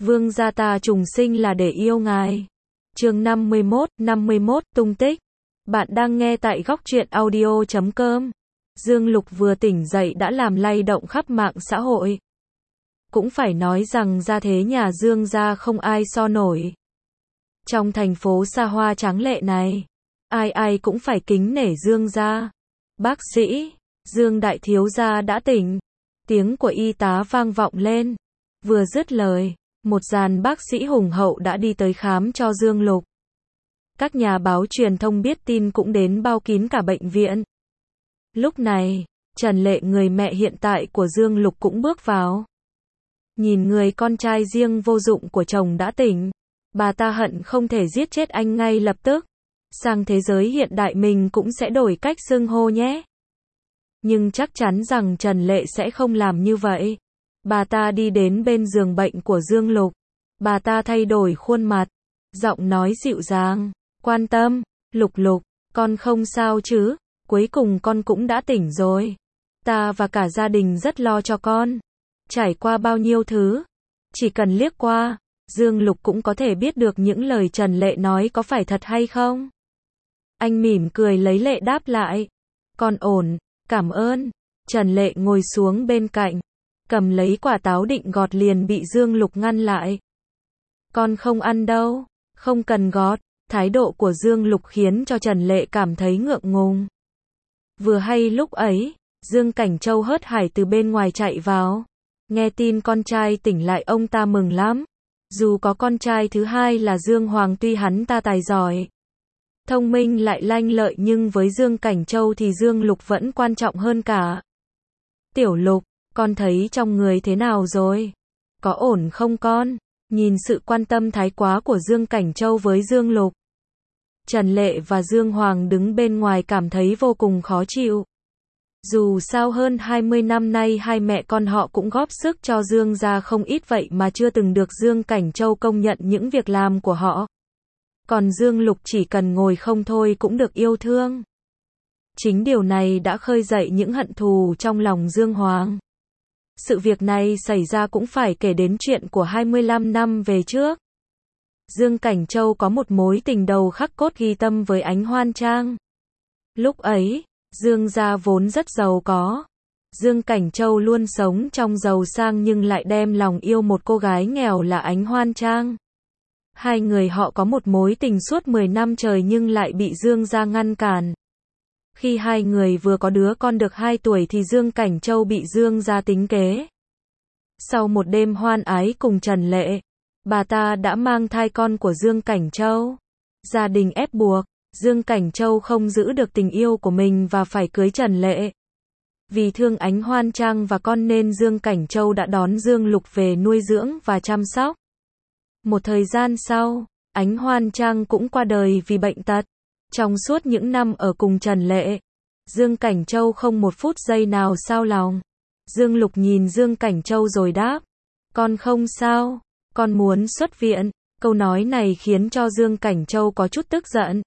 Vương gia ta trùng sinh là để yêu ngài. Chương 51, tung tích. Bạn đang nghe tại góc truyện audio.com. Dương Lục vừa tỉnh dậy đã làm lay động khắp mạng xã hội. Cũng phải nói rằng gia thế nhà Dương gia không ai so nổi. Trong thành phố xa hoa tráng lệ này, ai ai cũng phải kính nể Dương gia. Bác sĩ, Dương đại thiếu gia đã tỉnh. Tiếng của y tá vang vọng lên. Vừa dứt lời, một dàn bác sĩ hùng hậu đã đi tới khám cho Dương Lục. Các nhà báo truyền thông biết tin cũng đến bao kín cả bệnh viện. Lúc này, Trần Lệ, người mẹ hiện tại của Dương Lục, cũng bước vào. Nhìn người con trai riêng vô dụng của chồng đã tỉnh, bà ta hận không thể giết chết anh ngay lập tức. Sang thế giới hiện đại mình cũng sẽ đổi cách xưng hô nhé. Nhưng chắc chắn rằng Trần Lệ sẽ không làm như vậy. Bà ta đi đến bên giường bệnh của Dương Lục. Bà ta thay đổi khuôn mặt, giọng nói dịu dàng, quan tâm, Lục Lục, con không sao chứ, cuối cùng con cũng đã tỉnh rồi. Ta và cả gia đình rất lo cho con. Trải qua bao nhiêu thứ, chỉ cần liếc qua, Dương Lục cũng có thể biết được những lời Trần Lệ nói có phải thật hay không. Anh mỉm cười lấy lệ đáp lại. Con ổn, cảm ơn. Trần Lệ ngồi xuống bên cạnh, cầm lấy quả táo định gọt liền bị Dương Lục ngăn lại. Con không ăn đâu, không cần gọt. Thái độ của Dương Lục khiến cho Trần Lệ cảm thấy ngượng ngùng. Vừa hay lúc ấy, Dương Cảnh Châu hớt hải từ bên ngoài chạy vào. Nghe tin con trai tỉnh lại ông ta mừng lắm. Dù có con trai thứ hai là Dương Hoàng, tuy hắn ta tài giỏi, thông minh lại lanh lợi, nhưng với Dương Cảnh Châu thì Dương Lục vẫn quan trọng hơn cả. Tiểu Lục, con thấy trong người thế nào rồi? Có ổn không con? Nhìn sự quan tâm thái quá của Dương Cảnh Châu với Dương Lục, Trần Lệ và Dương Hoàng đứng bên ngoài cảm thấy vô cùng khó chịu. Dù sao hơn 20 năm nay hai mẹ con họ cũng góp sức cho Dương gia không ít, vậy mà chưa từng được Dương Cảnh Châu công nhận những việc làm của họ. Còn Dương Lục chỉ cần ngồi không thôi cũng được yêu thương. Chính điều này đã khơi dậy những hận thù trong lòng Dương Hoàng. Sự việc này xảy ra cũng phải kể đến chuyện của 25 năm về trước. Dương Cảnh Châu có một mối tình đầu khắc cốt ghi tâm với Ánh Hoan Trang. Lúc ấy, Dương gia vốn rất giàu có. Dương Cảnh Châu luôn sống trong giàu sang nhưng lại đem lòng yêu một cô gái nghèo là Ánh Hoan Trang. Hai người họ có một mối tình suốt 10 năm trời nhưng lại bị Dương gia ngăn cản. Khi hai người vừa có đứa con được 2 tuổi thì Dương Cảnh Châu bị Dương gia tính kế. Sau một đêm hoan ái cùng Trần Lệ, bà ta đã mang thai con của Dương Cảnh Châu. Gia đình ép buộc, Dương Cảnh Châu không giữ được tình yêu của mình và phải cưới Trần Lệ. Vì thương Ánh Hoan Trang và con nên Dương Cảnh Châu đã đón Dương Lục về nuôi dưỡng và chăm sóc. Một thời gian sau, Ánh Hoan Trang cũng qua đời vì bệnh tật. Trong suốt những năm ở cùng Trần Lệ, Dương Cảnh Châu không một phút giây nào xao lòng. Dương Lục nhìn Dương Cảnh Châu rồi đáp, con không sao, con muốn xuất viện. Câu nói này khiến cho Dương Cảnh Châu có chút tức giận.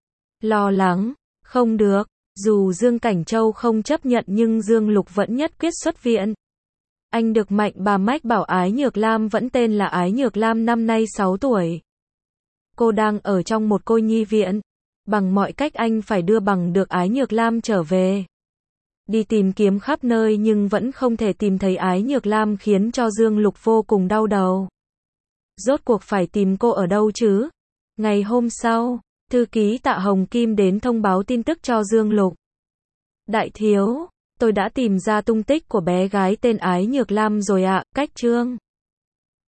Lo lắng, không được, dù Dương Cảnh Châu không chấp nhận nhưng Dương Lục vẫn nhất quyết xuất viện. Anh được mạnh bà mách bảo Ái Nhược Lam, vẫn tên là Ái Nhược Lam, năm nay 6 tuổi. Cô đang ở trong một cô nhi viện. Bằng mọi cách anh phải đưa bằng được Ái Nhược Lam trở về. Đi tìm kiếm khắp nơi nhưng vẫn không thể tìm thấy Ái Nhược Lam, khiến cho Dương Lục vô cùng đau đầu. Rốt cuộc phải tìm cô ở đâu chứ? Ngày hôm sau, thư ký Tạ Hồng Kim đến thông báo tin tức cho Dương Lục. Đại thiếu, tôi đã tìm ra tung tích của bé gái tên Ái Nhược Lam rồi ạ. Cách chương